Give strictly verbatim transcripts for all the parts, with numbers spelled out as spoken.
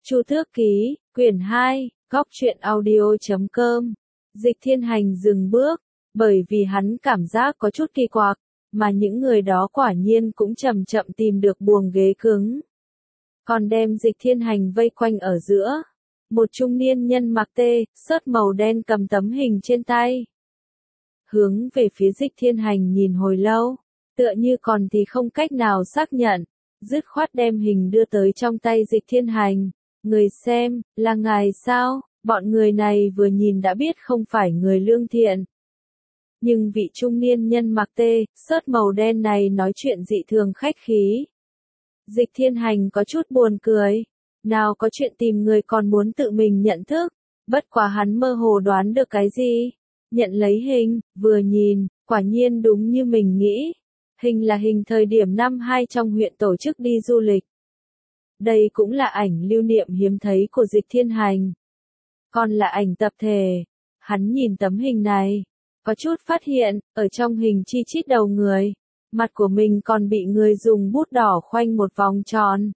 Chu Tước Ký, quyển hai, góc truyện audio chấm com. Dịch Thiên Hành dừng bước, bởi vì hắn cảm giác có chút kỳ quặc, mà những người đó quả nhiên cũng chậm chậm tìm được buồng ghế cứng. Còn đem Dịch Thiên Hành vây quanh ở giữa. Một trung niên nhân mặc tê, sớt màu đen cầm tấm hình trên tay. Hướng về phía Dịch Thiên Hành nhìn hồi lâu, tựa như còn thì không cách nào xác nhận, dứt khoát đem hình đưa tới trong tay Dịch Thiên Hành. Người xem, là ngài sao? Bọn người này vừa nhìn đã biết không phải người lương thiện. Nhưng vị trung niên nhân mặc tê, sớt màu đen này nói chuyện dị thường khách khí. Dịch Thiên Hành có chút buồn cười. Nào có chuyện tìm người còn muốn tự mình nhận thức. Bất quá hắn mơ hồ đoán được cái gì. Nhận lấy hình, vừa nhìn, quả nhiên đúng như mình nghĩ. Hình là hình thời điểm năm hai trong huyện tổ chức đi du lịch. Đây cũng là ảnh lưu niệm hiếm thấy của Dịch Thiên Hành. Còn là ảnh tập thể. Hắn nhìn tấm hình này, có chút phát hiện, ở trong hình chi chít đầu người, mặt của mình còn bị người dùng bút đỏ khoanh một vòng tròn.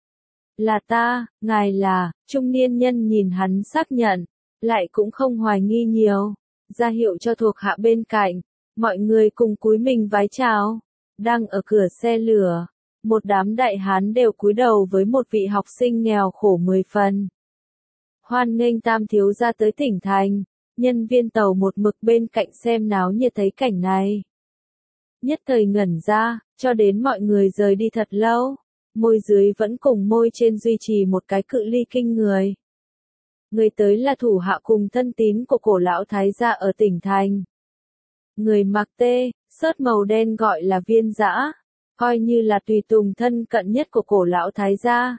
Là ta, ngài là, trung niên nhân nhìn hắn xác nhận, lại cũng không hoài nghi nhiều, ra hiệu cho thuộc hạ bên cạnh, mọi người cùng cúi mình vái chào. Đang ở cửa xe lửa, một đám đại hán đều cúi đầu với một vị học sinh nghèo khổ mười phần. Hoan nghênh Tam thiếu gia tới tỉnh thành, nhân viên tàu một mực bên cạnh xem náo nhiệt thấy cảnh này. Nhất thời ngẩn ra, cho đến mọi người rời đi thật lâu, môi dưới vẫn cùng môi trên duy trì một cái cự ly kinh người. Người tới là thủ hạ cùng thân tín của cổ lão thái gia ở tỉnh thành. Người mặc tê, sớt màu đen gọi là Viên Dã, coi như là tùy tùng thân cận nhất của cổ lão thái gia.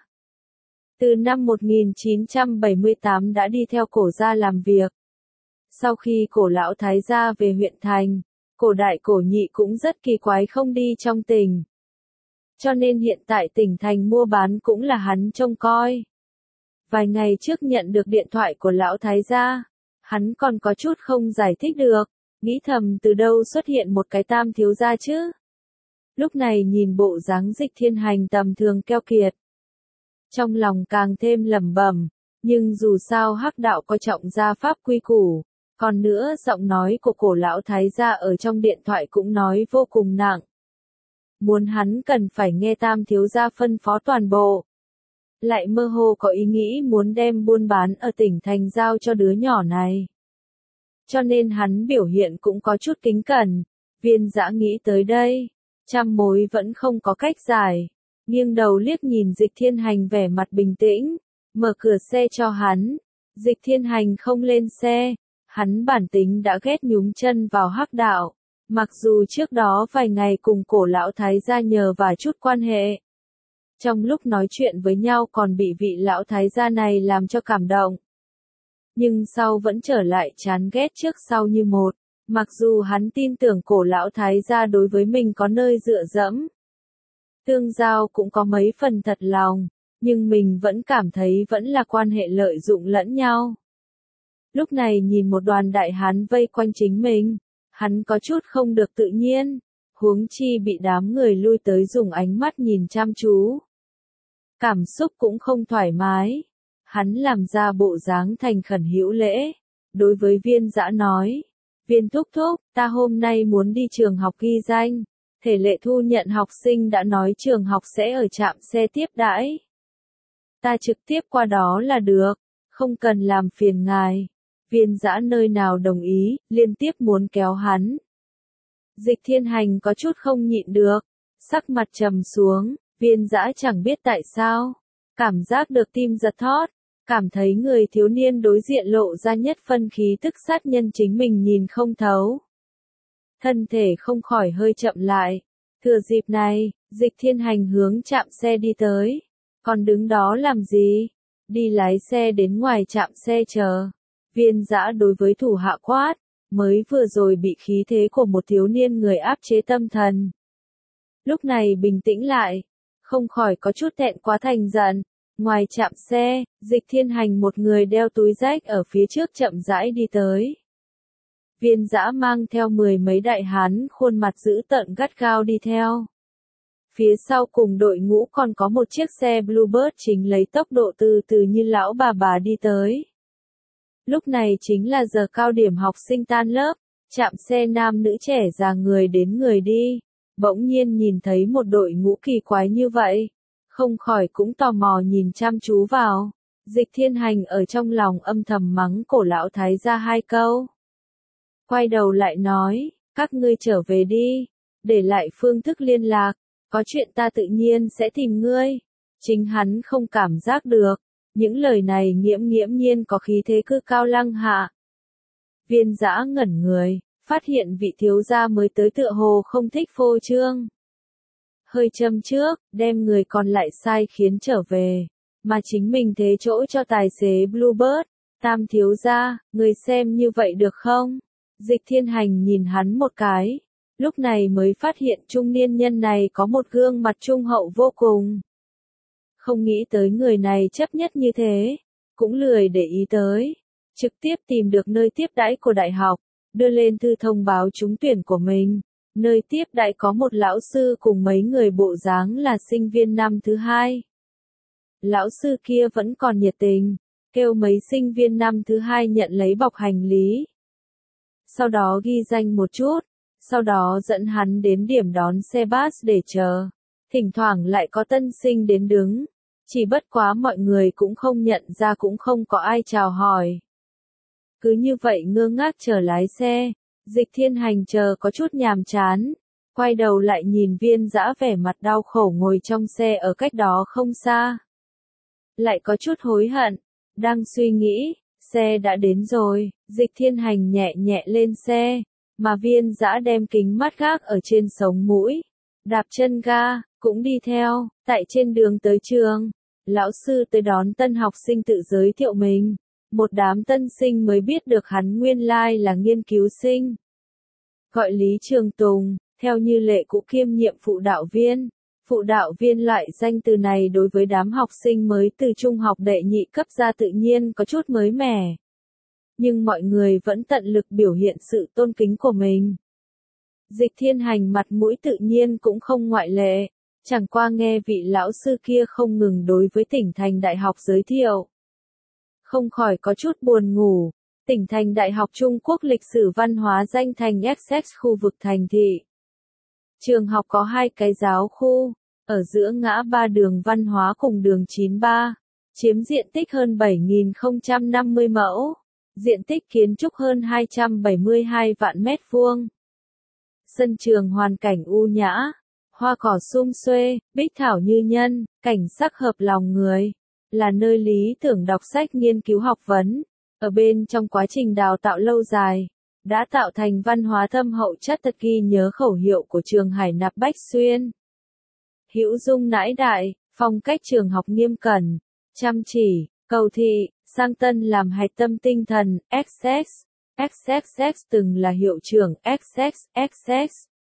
Từ năm một nghìn chín trăm bảy mươi tám đã đi theo cổ gia làm việc. Sau khi cổ lão thái gia về huyện thành, cổ đại cổ nhị cũng rất kỳ quái không đi trong tỉnh. Cho nên hiện tại tỉnh thành mua bán cũng là hắn trông coi. Vài ngày trước nhận được điện thoại của lão thái gia, hắn còn có chút không giải thích được, nghĩ thầm từ đâu xuất hiện một cái Tam thiếu gia chứ. Lúc này nhìn bộ dáng Dịch Thiên Hành tầm thường keo kiệt, trong lòng càng thêm lẩm bẩm, nhưng dù sao hắc đạo coi trọng gia pháp quy củ, còn nữa giọng nói của cổ lão thái gia ở trong điện thoại cũng nói vô cùng nặng. Muốn hắn cần phải nghe Tam thiếu gia phân phó toàn bộ. Lại mơ hồ có ý nghĩ muốn đem buôn bán ở tỉnh thành giao cho đứa nhỏ này. Cho nên hắn biểu hiện cũng có chút kính cẩn. Viên Dã nghĩ tới đây, trăm mối vẫn không có cách giải. Nghiêng đầu liếc nhìn Dịch Thiên Hành vẻ mặt bình tĩnh, mở cửa xe cho hắn. Dịch Thiên Hành không lên xe, hắn bản tính đã ghét nhúng chân vào hắc đạo, mặc dù trước đó vài ngày cùng cổ lão thái gia nhờ vài chút quan hệ. Trong lúc nói chuyện với nhau còn bị vị lão thái gia này làm cho cảm động. Nhưng sau vẫn trở lại chán ghét trước sau như một, mặc dù hắn tin tưởng cổ lão thái gia đối với mình có nơi dựa dẫm. Tương giao cũng có mấy phần thật lòng, nhưng mình vẫn cảm thấy vẫn là quan hệ lợi dụng lẫn nhau. Lúc này nhìn một đoàn đại hán vây quanh chính mình, hắn có chút không được tự nhiên, huống chi bị đám người lui tới dùng ánh mắt nhìn chăm chú. Cảm xúc cũng không thoải mái, hắn làm ra bộ dáng thành khẩn hữu lễ, đối với Viên Dã nói, Viên thúc thúc, ta hôm nay muốn đi trường học ghi danh. Thể lệ thu nhận học sinh đã nói trường học sẽ ở trạm xe tiếp đãi. Ta trực tiếp qua đó là được, không cần làm phiền ngài. Viên Dã nơi nào đồng ý, liên tiếp muốn kéo hắn. Dịch Thiên Hành có chút không nhịn được, sắc mặt trầm xuống, Viên Dã chẳng biết tại sao, cảm giác được tim giật thót, cảm thấy người thiếu niên đối diện lộ ra nhất phân khí tức sát nhân chính mình nhìn không thấu. Thân thể không khỏi hơi chậm lại. Thừa dịp này, Dịch Thiên Hành hướng trạm xe đi tới. Còn đứng đó làm gì? Đi lái xe đến ngoài trạm xe chờ. Viên Dã đối với thủ hạ quát, mới vừa rồi bị khí thế của một thiếu niên người áp chế tâm thần. Lúc này bình tĩnh lại, không khỏi có chút thẹn quá thành giận. Ngoài trạm xe, Dịch Thiên Hành một người đeo túi rách ở phía trước chậm rãi đi tới. Viên Dã mang theo mười mấy đại hán khuôn mặt dữ tợn gắt gao đi theo. Phía sau cùng đội ngũ còn có một chiếc xe Bluebird chính lấy tốc độ từ từ như lão bà bà đi tới. Lúc này chính là giờ cao điểm học sinh tan lớp, trạm xe nam nữ trẻ già người đến người đi. Bỗng nhiên nhìn thấy một đội ngũ kỳ quái như vậy, không khỏi cũng tò mò nhìn chăm chú vào. Dịch Thiên Hành ở trong lòng âm thầm mắng cổ lão thái gia hai câu. Quay đầu lại nói, các ngươi trở về đi, để lại phương thức liên lạc, có chuyện ta tự nhiên sẽ tìm ngươi. Chính hắn không cảm giác được, những lời này nghiễm nghiễm nhiên có khí thế cư cao lăng hạ. Viên Dã ngẩn người, phát hiện vị thiếu gia mới tới tựa hồ không thích phô trương. Hơi châm trước, đem người còn lại sai khiến trở về, mà chính mình thế chỗ cho tài xế Bluebird. Tam thiếu gia, người xem như vậy được không? Dịch Thiên Hành nhìn hắn một cái, lúc này mới phát hiện trung niên nhân này có một gương mặt trung hậu vô cùng. Không nghĩ tới người này chấp nhất như thế, cũng lười để ý tới, trực tiếp tìm được nơi tiếp đãi của đại học, đưa lên thư thông báo trúng tuyển của mình. Nơi tiếp đãi có một lão sư cùng mấy người bộ dáng là sinh viên năm thứ hai. Lão sư kia vẫn còn nhiệt tình, kêu mấy sinh viên năm thứ hai nhận lấy bọc hành lý. Sau đó ghi danh một chút, sau đó dẫn hắn đến điểm đón xe bus để chờ. Thỉnh thoảng lại có tân sinh đến đứng, chỉ bất quá mọi người cũng không nhận ra, cũng không có ai chào hỏi. Cứ như vậy ngơ ngác chờ lái xe, Dịch Thiên Hành chờ có chút nhàm chán, quay đầu lại nhìn Viên Dã vẻ mặt đau khổ ngồi trong xe ở cách đó không xa. Lại có chút hối hận, đang suy nghĩ, xe đã đến rồi, Dịch Thiên Hành nhẹ nhẹ lên xe, mà Viên Dã đem kính mắt gác ở trên sống mũi, đạp chân ga, cũng đi theo. Tại trên đường tới trường, lão sư tới đón tân học sinh tự giới thiệu mình. Một đám tân sinh mới biết được hắn nguyên lai là nghiên cứu sinh. Gọi Lý Trường Tùng, theo như lệ cũ kiêm nhiệm phụ đạo viên. Phụ đạo viên loại danh từ này đối với đám học sinh mới từ trung học đệ nhị cấp ra tự nhiên có chút mới mẻ. Nhưng mọi người vẫn tận lực biểu hiện sự tôn kính của mình. Dịch Thiên Hành mặt mũi tự nhiên cũng không ngoại lệ, chẳng qua nghe vị lão sư kia không ngừng đối với tỉnh thành đại học giới thiệu. Không khỏi có chút buồn ngủ, tỉnh thành đại học Trung Quốc lịch sử văn hóa danh thành Essex khu vực thành thị. Trường học có hai cái giáo khu, ở giữa ngã ba đường văn hóa cùng đường chín ba, chiếm diện tích hơn bảy nghìn không trăm năm mươi mẫu, diện tích kiến trúc hơn hai trăm bảy mươi hai vạn mét vuông. Sân trường hoàn cảnh u nhã, hoa cỏ sum xuê, bích thảo như nhân, cảnh sắc hợp lòng người, là nơi lý tưởng đọc sách nghiên cứu học vấn. Ở bên trong quá trình đào tạo lâu dài, đã tạo thành văn hóa thâm hậu chất thật ghi nhớ khẩu hiệu của trường Hải Nạp Bách Xuyên. Hữu dung nãi đại, phong cách trường học nghiêm cẩn, chăm chỉ, cầu thị, sang tân làm hạch tâm tinh thần. Essex, Essex từng là hiệu trưởng. Essex, Essex,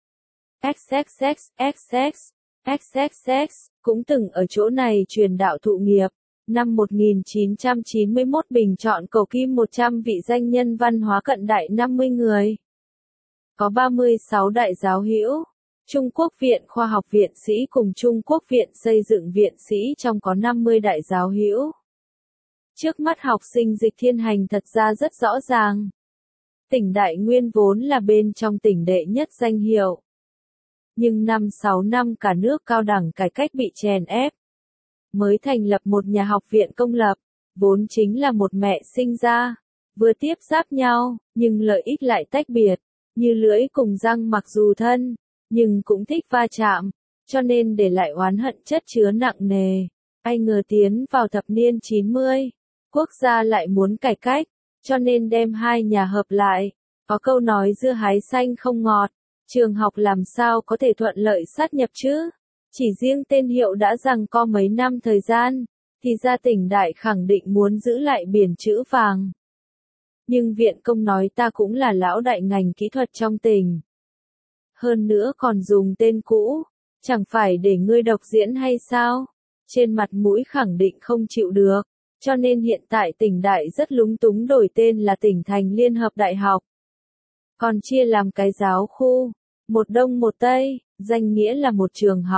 Essex, Essex, Essex cũng từng ở chỗ này truyền đạo thụ nghiệp. Năm một nghìn chín trăm chín mươi mốt bình chọn cầu kim một trăm vị danh nhân văn hóa cận đại năm mươi người. Có ba mươi sáu đại giáo hữu. Trung Quốc Viện Khoa học Viện Sĩ cùng Trung Quốc Viện Xây dựng Viện Sĩ trong có năm mươi đại giáo hữu. Trước mắt học sinh Dịch Thiên Hành thật ra rất rõ ràng. Tỉnh Đại Nguyên vốn là bên trong tỉnh đệ nhất danh hiệu. Nhưng năm sáu năm cả nước cao đẳng cải cách bị chèn ép. Mới thành lập một nhà học viện công lập, vốn chính là một mẹ sinh ra, vừa tiếp giáp nhau, nhưng lợi ích lại tách biệt, như lưỡi cùng răng mặc dù thân, nhưng cũng thích va chạm, cho nên để lại oán hận chất chứa nặng nề. Ai ngờ tiến vào thập niên chín mươi, quốc gia lại muốn cải cách, cho nên đem hai nhà hợp lại. Có câu nói dưa hái xanh không ngọt, trường học làm sao có thể thuận lợi sát nhập chứ? Chỉ riêng tên hiệu đã giằng co mấy năm thời gian, thì ra tỉnh đại khẳng định muốn giữ lại biển chữ vàng. Nhưng viện công nói ta cũng là lão đại ngành kỹ thuật trong tỉnh. Hơn nữa còn dùng tên cũ, chẳng phải để ngươi độc diễn hay sao? Trên mặt mũi khẳng định không chịu được, cho nên hiện tại tỉnh đại rất lúng túng đổi tên là tỉnh thành liên hợp đại học. Còn chia làm cái giáo khu, một đông một tây, danh nghĩa là một trường học,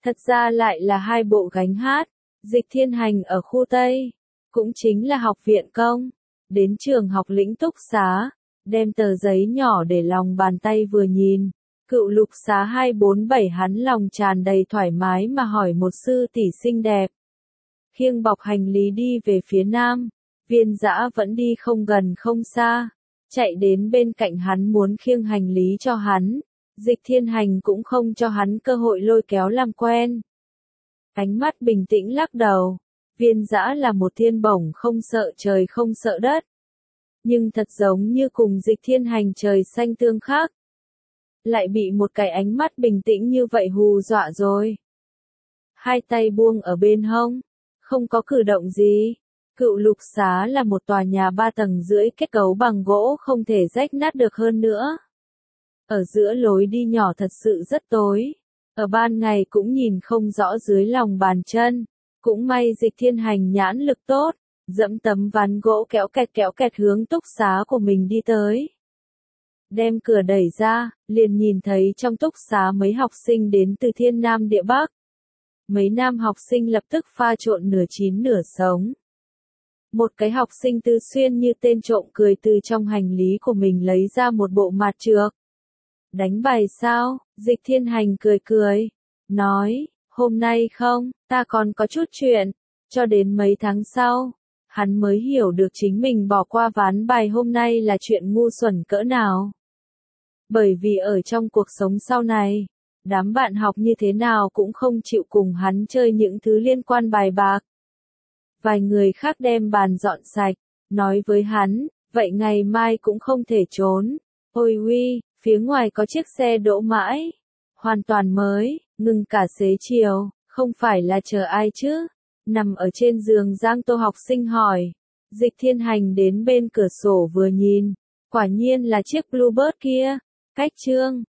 Thật ra lại là hai bộ gánh hát, Dịch Thiên Hành ở khu Tây, cũng chính là học viện công, đến trường học lĩnh túc xá, đem tờ giấy nhỏ để lòng bàn tay vừa nhìn, cựu lục xá hai bốn bảy hắn lòng tràn đầy thoải mái mà hỏi một sư tỷ xinh đẹp. Khiêng bọc hành lý đi về phía nam, Viên Dã vẫn đi không gần không xa, chạy đến bên cạnh hắn muốn khiêng hành lý cho hắn, Dịch Thiên Hành cũng không cho hắn cơ hội lôi kéo làm quen. Ánh mắt bình tĩnh lắc đầu, Viên Dã là một thiên bổng không sợ trời không sợ đất. Nhưng thật giống như cùng Dịch Thiên Hành trời xanh tương khác. Lại bị một cái ánh mắt bình tĩnh như vậy hù dọa rồi. Hai tay buông ở bên hông, không có cử động gì. Cựu lục xá là một tòa nhà ba tầng rưỡi kết cấu bằng gỗ không thể rách nát được hơn nữa. Ở giữa lối đi nhỏ thật sự rất tối. Ở ban ngày cũng nhìn không rõ dưới lòng bàn chân. Cũng may Dịch Thiên Hành nhãn lực tốt, dẫm tấm ván gỗ kéo kẹt kéo kẹt hướng túc xá của mình đi tới. Đem cửa đẩy ra, liền nhìn thấy trong túc xá mấy học sinh đến từ thiên nam địa bắc. Mấy nam học sinh lập tức pha trộn nửa chín nửa sống. Một cái học sinh Tư Xuyên như tên trộm cười từ trong hành lý của mình lấy ra một bộ mạt trược. Đánh bài sao? Dịch Thiên Hành cười cười, nói, hôm nay không, ta còn có chút chuyện, cho đến mấy tháng sau, hắn mới hiểu được chính mình bỏ qua ván bài hôm nay là chuyện ngu xuẩn cỡ nào. Bởi vì ở trong cuộc sống sau này, đám bạn học như thế nào cũng không chịu cùng hắn chơi những thứ liên quan bài bạc. Vài người khác đem bàn dọn sạch, nói với hắn, vậy ngày mai cũng không thể trốn. Ôi uy, phía ngoài có chiếc xe đỗ mãi, hoàn toàn mới, ngừng cả xế chiều, không phải là chờ ai chứ? Nằm ở trên giường Giang Tô học sinh hỏi. Dịch Thiên Hành đến bên cửa sổ vừa nhìn, quả nhiên là chiếc Bluebird kia. Cách chương